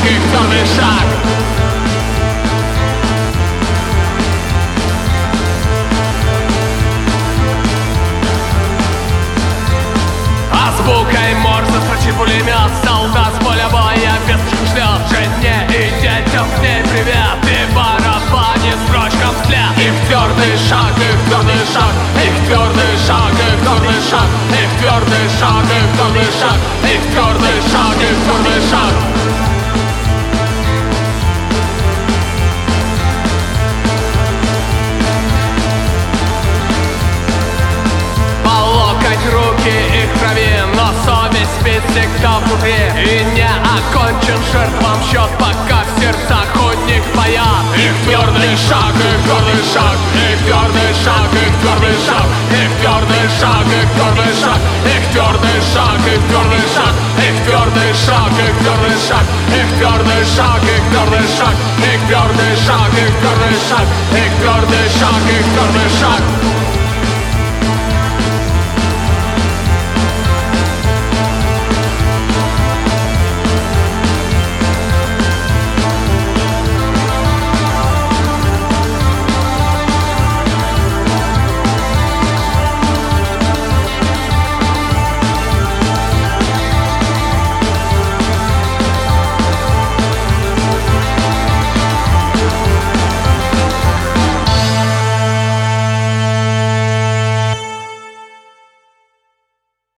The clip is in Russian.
их твердый шаг. Азбукой Морзе строчит пулемет, солдат с поля боя весточку шлет жене и детям с ней привет, и барабанит строчкам вслед. Их твердый шаг, их твердый шаг, их твердый шаг, их твердый шаг, их твердый шаг, их твердый шаг, их твердый шаг, их твердый шаг. Руки их в крови, но совесть спит всегда внутри. И не окончен жертвам счет, пока в сердцах у них боят. Их твердый шаг, их твердый шаг, их твердый шаг, их твердый шаг, их твердый шаг, их твердый шаг, их твердый шаг, их твердый шаг, их твердый шаг, их твердый шаг, их твердый шаг, их твердый шаг, их твердый шаг, их твердый шаг, их твердый шаг, их твердый шаг.